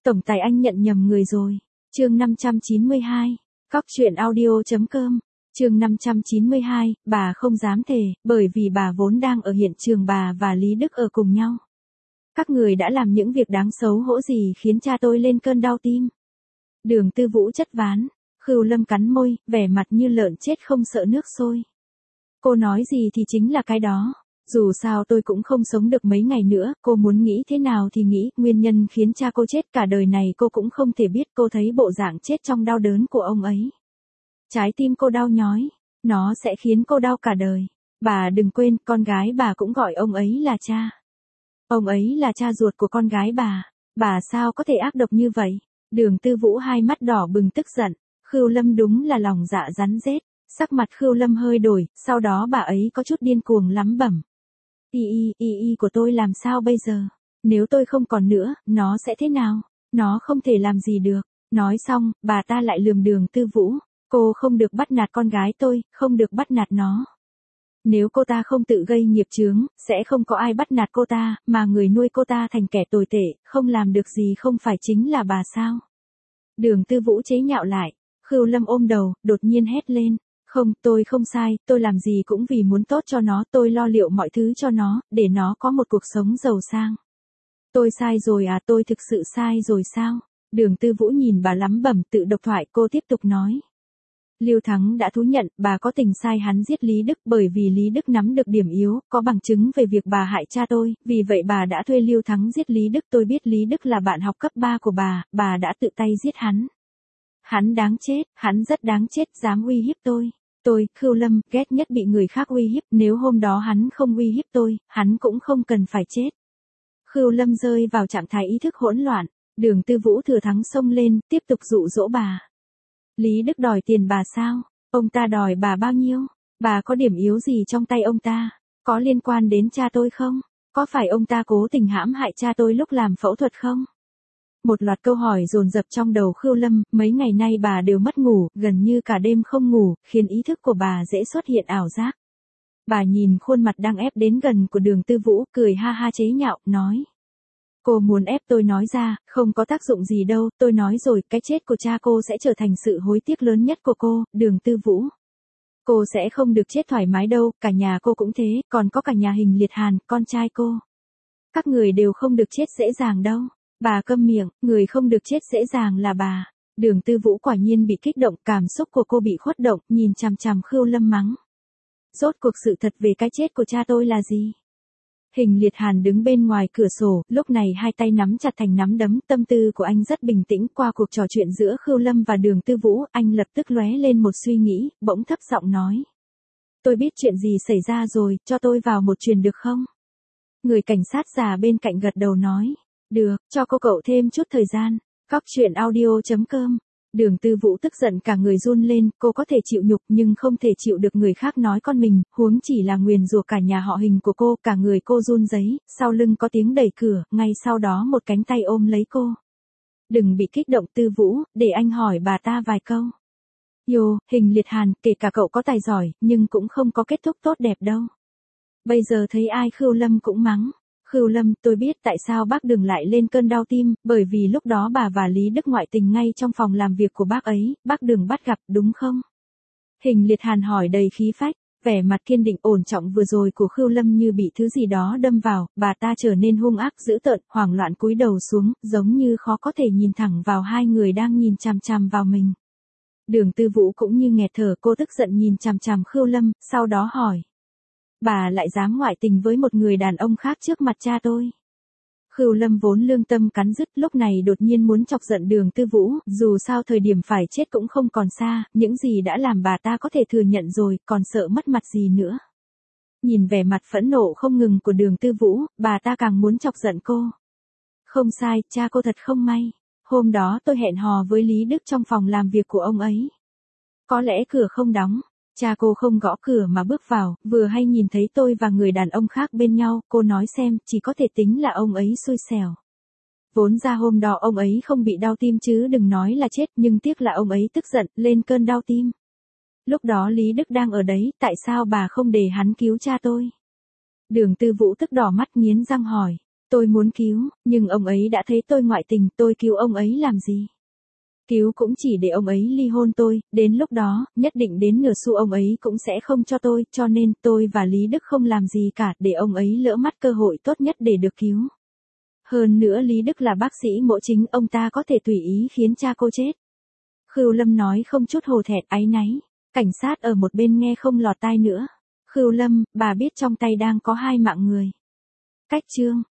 Tổng tài anh nhận nhầm người rồi. Chương 592. Cóc truyện audio.com. Chương 592, bà không dám thề, bởi vì bà vốn đang ở hiện trường bà và Lý Đức ở cùng nhau. Các người đã làm những việc đáng xấu hổ gì khiến cha tôi lên cơn đau tim? Đường Tư Vũ chất ván, Khưu Lâm cắn môi, vẻ mặt như lợn chết không sợ nước sôi. Cô nói gì thì chính là cái đó. Dù sao tôi cũng không sống được mấy ngày nữa, cô muốn nghĩ thế nào thì nghĩ, nguyên nhân khiến cha cô chết cả đời này cô cũng không thể biết. Cô thấy bộ dạng chết trong đau đớn của ông ấy. Trái tim cô đau nhói, nó sẽ khiến cô đau cả đời. Bà đừng quên, con gái bà cũng gọi ông ấy là cha. Ông ấy là cha ruột của con gái bà sao có thể ác độc như vậy? Đường Tư Vũ hai mắt đỏ bừng tức giận, Khưu Lâm đúng là lòng dạ rắn rết. Sắc mặt Khưu Lâm hơi đổi, sau đó bà ấy có chút điên cuồng lắm bẩm. Y của tôi làm sao bây giờ? Nếu tôi không còn nữa, nó sẽ thế nào? Nó không thể làm gì được. Nói xong, bà ta lại lườm Đường Tư Vũ. Cô không được bắt nạt con gái tôi, không được bắt nạt nó. Nếu cô ta không tự gây nghiệp chướng, sẽ không có ai bắt nạt cô ta, mà người nuôi cô ta thành kẻ tồi tệ, không làm được gì không phải chính là bà sao? Đường Tư Vũ chế nhạo lại, Khưu Lâm ôm đầu, đột nhiên hét lên. Không, tôi không sai, tôi làm gì cũng vì muốn tốt cho nó, tôi lo liệu mọi thứ cho nó, để nó có một cuộc sống giàu sang. Tôi sai rồi à, tôi thực sự sai rồi sao? Đường Tư Vũ nhìn bà lắm bẩm tự độc thoại, cô tiếp tục nói. Lưu Thắng đã thú nhận, bà có tình sai hắn giết Lý Đức bởi vì Lý Đức nắm được điểm yếu, có bằng chứng về việc bà hại cha tôi, vì vậy bà đã thuê Lưu Thắng giết Lý Đức. Tôi biết Lý Đức là bạn học cấp 3 của bà đã tự tay giết hắn. Hắn đáng chết, hắn rất đáng chết, dám uy hiếp tôi. Tôi, Khưu Lâm, ghét nhất bị người khác uy hiếp, nếu hôm đó hắn không uy hiếp tôi, hắn cũng không cần phải chết. Khưu Lâm rơi vào trạng thái ý thức hỗn loạn, Đường Tư Vũ thừa thắng xông lên, tiếp tục dụ dỗ bà. Lý Đức đòi tiền bà sao? Ông ta đòi bà bao nhiêu? Bà có điểm yếu gì trong tay ông ta? Có liên quan đến cha tôi không? Có phải ông ta cố tình hãm hại cha tôi lúc làm phẫu thuật không? Một loạt câu hỏi dồn dập trong đầu Khưu Lâm, mấy ngày nay bà đều mất ngủ, gần như cả đêm không ngủ, khiến ý thức của bà dễ xuất hiện ảo giác. Bà nhìn khuôn mặt đang ép đến gần của Đường Tư Vũ, cười ha ha chế nhạo, nói. Cô muốn ép tôi nói ra, không có tác dụng gì đâu, tôi nói rồi, cái chết của cha cô sẽ trở thành sự hối tiếc lớn nhất của cô, Đường Tư Vũ. Cô sẽ không được chết thoải mái đâu, cả nhà cô cũng thế, còn có cả nhà Hình Liệt Hàn, con trai cô. Các người đều không được chết dễ dàng đâu. Bà câm miệng, người không được chết dễ dàng là bà. Đường Tư Vũ quả nhiên bị kích động, cảm xúc của cô bị khuất động, nhìn chằm chằm Khưu Lâm mắng. Rốt cuộc sự thật về cái chết của cha tôi là gì? Hình Liệt Hàn đứng bên ngoài cửa sổ, lúc này hai tay nắm chặt thành nắm đấm, tâm tư của anh rất bình tĩnh. Qua cuộc trò chuyện giữa Khưu Lâm và Đường Tư Vũ, anh lập tức lóe lên một suy nghĩ, bỗng thấp giọng nói. Tôi biết chuyện gì xảy ra rồi, cho tôi vào một truyền được không? Người cảnh sát già bên cạnh gật đầu nói. Được, cho cô cậu thêm chút thời gian. Cóc truyện audio.com. Đường Tư Vũ tức giận cả người run lên, cô có thể chịu nhục nhưng không thể chịu được người khác nói con mình, huống chỉ là nguyền rủa cả nhà họ Hình của cô, cả người cô run rẩy, sau lưng có tiếng đẩy cửa, ngay sau đó một cánh tay ôm lấy cô. Đừng bị kích động Tư Vũ, để anh hỏi bà ta vài câu. Hình Liệt Hàn, kể cả cậu có tài giỏi, nhưng cũng không có kết thúc tốt đẹp đâu. Bây giờ thấy ai Khưu Lâm cũng mắng. Khưu Lâm, tôi biết tại sao bác Đường lại lên cơn đau tim, bởi vì lúc đó bà và Lý Đức ngoại tình ngay trong phòng làm việc của bác ấy, bác Đường bắt gặp, đúng không? Hình Liệt Hàn hỏi đầy khí phách, vẻ mặt kiên định ổn trọng vừa rồi của Khưu Lâm như bị thứ gì đó đâm vào, bà ta trở nên hung ác dữ tợn, hoảng loạn cúi đầu xuống, giống như khó có thể nhìn thẳng vào hai người đang nhìn chằm chằm vào mình. Đường Tư Vũ cũng như nghẹt thở, cô tức giận nhìn chằm chằm Khưu Lâm, sau đó hỏi. Bà lại dám ngoại tình với một người đàn ông khác trước mặt cha tôi. Khưu Lâm vốn lương tâm cắn rứt, lúc này đột nhiên muốn chọc giận Đường Tư Vũ, dù sao thời điểm phải chết cũng không còn xa, những gì đã làm bà ta có thể thừa nhận rồi, còn sợ mất mặt gì nữa. Nhìn vẻ mặt phẫn nộ không ngừng của Đường Tư Vũ, bà ta càng muốn chọc giận cô. Không sai, cha cô thật không may. Hôm đó tôi hẹn hò với Lý Đức trong phòng làm việc của ông ấy. Có lẽ cửa không đóng. Cha cô không gõ cửa mà bước vào, vừa hay nhìn thấy tôi và người đàn ông khác bên nhau, cô nói xem, chỉ có thể tính là ông ấy xui xẻo. Vốn ra hôm đó ông ấy không bị đau tim chứ đừng nói là chết, nhưng tiếc là ông ấy tức giận, lên cơn đau tim. Lúc đó Lý Đức đang ở đấy, tại sao bà không để hắn cứu cha tôi? Đường Tư Vũ tức đỏ mắt nghiến răng hỏi. Tôi muốn cứu, nhưng ông ấy đã thấy tôi ngoại tình, tôi cứu ông ấy làm gì? Cứu cũng chỉ để ông ấy ly hôn tôi, đến lúc đó, nhất định đến nửa xu ông ấy cũng sẽ không cho tôi, cho nên tôi và Lý Đức không làm gì cả để ông ấy lỡ mất cơ hội tốt nhất để được cứu. Hơn nữa Lý Đức là bác sĩ mổ chính, ông ta có thể tùy ý khiến cha cô chết. Khưu Lâm nói không chút hổ thẹn áy náy. Cảnh sát ở một bên nghe không lọt tai nữa. Khưu Lâm, bà biết trong tay đang có 2 mạng người. Cách chương